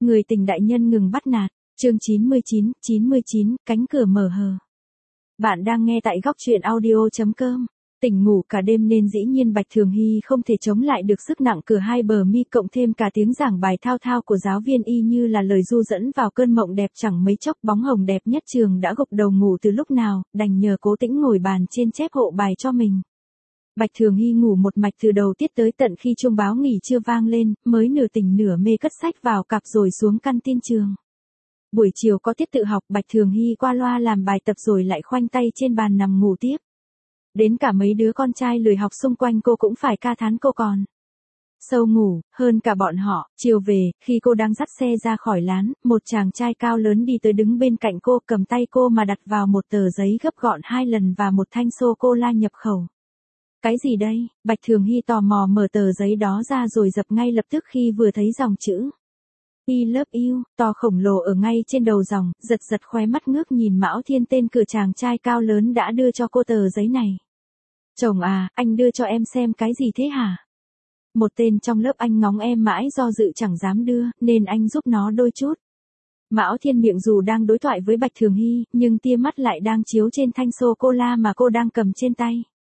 Người tình đại nhân ngừng bắt nạt. Chương 99, cánh cửa mở hờ. Bạn đang nghe tại góc truyện audio.com. Tỉnh ngủ cả đêm nên dĩ nhiên Bạch Thường Hy không thể chống lại được sức nặng cửa hai bờ mi cộng thêm cả tiếng giảng bài thao thao của giáo viên y như là lời du dẫn vào cơn mộng đẹp chẳng mấy chốc bóng hồng đẹp nhất trường đã gục đầu ngủ từ lúc nào, đành nhờ Cố Tĩnh ngồi bàn trên chép hộ bài cho mình. Bạch Thường Hy ngủ một mạch từ đầu tiết tới tận khi chuông báo nghỉ trưa vang lên, mới nửa tỉnh nửa mê cất sách vào cặp rồi xuống căn tin trường. Buổi chiều có tiết tự học, Bạch Thường Hy qua loa làm bài tập rồi lại khoanh tay trên bàn nằm ngủ tiếp. Đến cả mấy đứa con trai lười học xung quanh cô cũng phải ca thán cô còn sâu ngủ hơn cả bọn họ. Chiều về, khi cô đang dắt xe ra khỏi lán, một chàng trai cao lớn đi tới đứng bên cạnh cô, cầm tay cô mà đặt vào một tờ giấy gấp gọn 2 lần và một thanh sô-cô-la nhập khẩu. Cái gì đây? Bạch Thường Hy tò mò mở tờ giấy đó ra rồi dập ngay lập tức khi vừa thấy dòng chữ I love you, to khổng lồ ở ngay trên đầu dòng, giật khóe mắt ngước nhìn Mão Thiên tên cửa chàng trai cao lớn đã đưa cho cô tờ giấy này. Chồng à, anh đưa cho em xem cái gì thế hả? Một tên trong lớp anh ngóng em mãi do dự chẳng dám đưa, nên anh giúp nó đôi chút. Mão Thiên miệng dù đang đối thoại với Bạch Thường Hy, nhưng tia mắt lại đang chiếu trên thanh sô-cô-la mà cô đang cầm trên tay.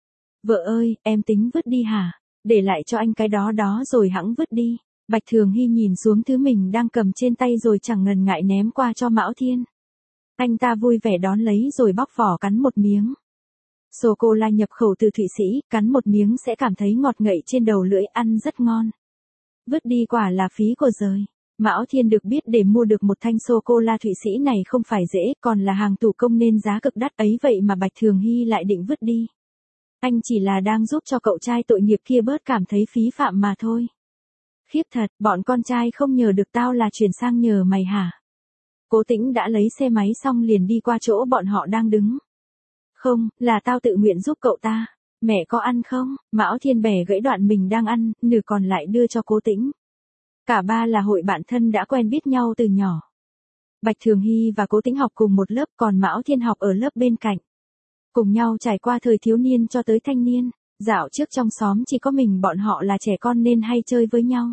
Vợ ơi, em tính vứt đi hả? Để lại cho anh cái đó rồi hẵng vứt đi. Bạch Thường Hy nhìn xuống thứ mình đang cầm trên tay rồi chẳng ngần ngại ném qua cho Mão Thiên. Anh ta vui vẻ đón lấy rồi bóc vỏ cắn một miếng. Sô-cô-la nhập khẩu từ Thụy Sĩ, cắn một miếng sẽ cảm thấy ngọt ngậy trên đầu lưỡi, ăn rất ngon. Vứt đi quả là phí của giời. Mão Thiên được biết để mua được một thanh sô-cô-la Thụy Sĩ này không phải dễ, còn là hàng thủ công nên giá cực đắt ấy vậy mà Bạch Thường Hy lại định vứt đi. Anh chỉ là đang giúp cho cậu trai tội nghiệp kia bớt cảm thấy phí phạm mà thôi. Khiếp thật, bọn con trai không nhờ được tao là chuyển sang nhờ mày hả? Cố Tĩnh đã lấy xe máy xong liền đi qua chỗ bọn họ đang đứng. Không, là tao tự nguyện giúp cậu ta. Mẹ có ăn không? Mão Thiên bẻ gãy đoạn mình đang ăn, nửa còn lại đưa cho Cố Tĩnh. Cả ba là hội bạn thân đã quen biết nhau từ nhỏ. Bạch Thường Hy và Cố Tĩnh học cùng một lớp, còn Mão Thiên học ở lớp bên cạnh. Cùng nhau trải qua thời thiếu niên cho tới thanh niên. Dạo trước trong xóm chỉ có mình bọn họ là trẻ con nên hay chơi với nhau.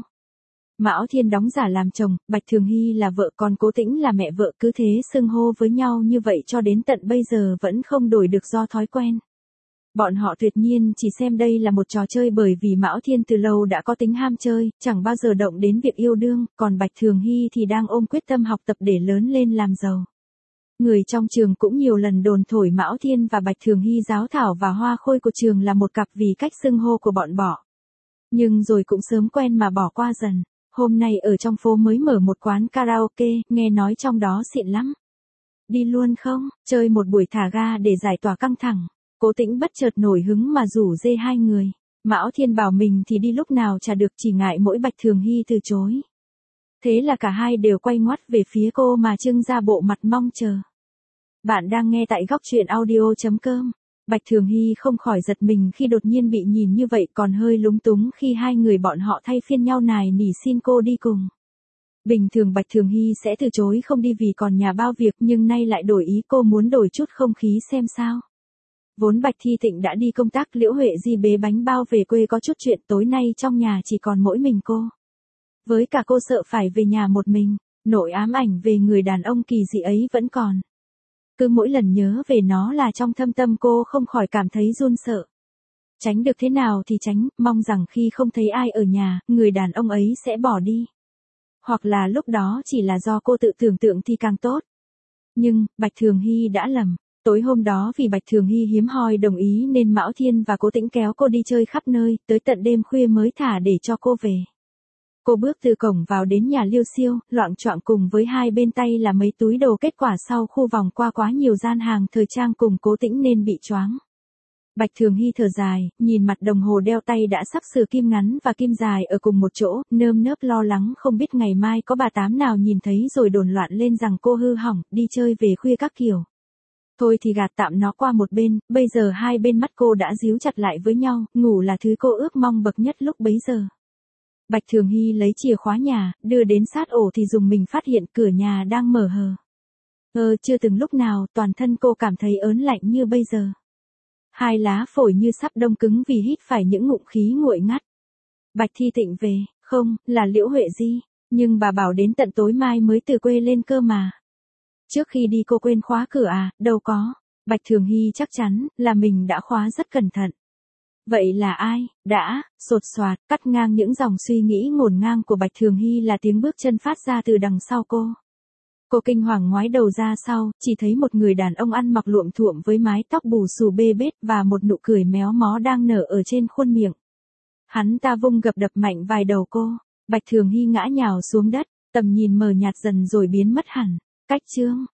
Mão Thiên đóng giả làm chồng, Bạch Thường Hy là vợ, còn Cố Tĩnh là mẹ vợ, cứ thế xưng hô với nhau như vậy cho đến tận bây giờ vẫn không đổi được do thói quen. Bọn họ tuyệt nhiên chỉ xem đây là một trò chơi bởi vì Mão Thiên từ lâu đã có tính ham chơi, chẳng bao giờ động đến việc yêu đương, còn Bạch Thường Hy thì đang ôm quyết tâm học tập để lớn lên làm giàu. Người trong trường cũng nhiều lần đồn thổi Mão Thiên và Bạch Thường Hy giáo thảo và hoa khôi của trường là một cặp vì cách xưng hô của bọn bỏ. Nhưng rồi cũng sớm quen mà bỏ qua dần. Hôm nay ở trong phố mới mở một quán karaoke, nghe nói trong đó xịn lắm. Đi luôn không? Chơi một buổi thả ga để giải tỏa căng thẳng. Cố Tĩnh bất chợt nổi hứng mà rủ dê hai người. Mão Thiên bảo mình thì đi lúc nào chả được, chỉ ngại mỗi Bạch Thường Hy từ chối. Thế là cả hai đều quay ngoắt về phía cô mà trưng ra bộ mặt mong chờ. Bạn đang nghe tại góc truyện audio.com. Bạch Thường Hy không khỏi giật mình khi đột nhiên bị nhìn như vậy, còn hơi lúng túng khi hai người bọn họ thay phiên nhau nài nỉ xin cô đi cùng. Bình thường Bạch Thường Hy sẽ từ chối không đi vì còn nhà bao việc, nhưng nay lại đổi ý, cô muốn đổi chút không khí xem sao. Vốn Bạch Thi Tịnh đã đi công tác, Liễu Huệ Di bế bánh bao về quê có chút chuyện, tối nay trong nhà chỉ còn mỗi mình cô. Với cả cô sợ phải về nhà một mình, nỗi ám ảnh về người đàn ông kỳ dị ấy vẫn còn. Cứ mỗi lần nhớ về nó là trong thâm tâm cô không khỏi cảm thấy run sợ. Tránh được thế nào thì tránh, mong rằng khi không thấy ai ở nhà, người đàn ông ấy sẽ bỏ đi. Hoặc là lúc đó chỉ là do cô tự tưởng tượng thì càng tốt. Nhưng, Bạch Thường Hy đã lầm. Tối hôm đó vì Bạch Thường Hy hiếm hoi đồng ý nên Mão Thiên và Cố Tĩnh kéo cô đi chơi khắp nơi, tới tận đêm khuya mới thả để cho cô về. Cô bước từ cổng vào đến nhà liêu xiêu, loạng choạng cùng với hai bên tay là mấy túi đồ, kết quả sau khu vòng qua quá nhiều gian hàng thời trang cùng Cố Tĩnh nên bị choáng. Bạch Thường Hy thở dài, nhìn mặt đồng hồ đeo tay đã sắp sửa kim ngắn và kim dài ở cùng một chỗ, nơm nớp lo lắng không biết ngày mai có bà tám nào nhìn thấy rồi đồn loạn lên rằng cô hư hỏng, đi chơi về khuya các kiểu. Thôi thì gạt tạm nó qua một bên, bây giờ hai bên mắt cô đã díu chặt lại với nhau, ngủ là thứ cô ước mong bậc nhất lúc bấy giờ. Bạch Thường Hy lấy chìa khóa nhà, đưa đến sát ổ thì dùng mình phát hiện cửa nhà đang mở hờ. Chưa từng lúc nào toàn thân cô cảm thấy ớn lạnh như bây giờ. Hai lá phổi như sắp đông cứng vì hít phải những ngụm khí nguội ngắt. Bạch Thi Tịnh về, không, là Liễu Huệ Di. Nhưng bà bảo đến tận tối mai mới từ quê lên cơ mà. Trước khi đi cô quên khóa cửa à, đâu có. Bạch Thường Hy chắc chắn là mình đã khóa rất cẩn thận. Vậy là ai, đã, sột soạt, cắt ngang những dòng suy nghĩ ngổn ngang của Bạch Thường Hy là tiếng bước chân phát ra từ đằng sau cô. Cô kinh hoàng ngoái đầu ra sau, chỉ thấy một người đàn ông ăn mặc luộm thuộm với mái tóc bù xù bê bết và một nụ cười méo mó đang nở ở trên khuôn miệng. Hắn ta vung gập đập mạnh vai đầu cô, Bạch Thường Hy ngã nhào xuống đất, tầm nhìn mờ nhạt dần rồi biến mất hẳn. Cách chương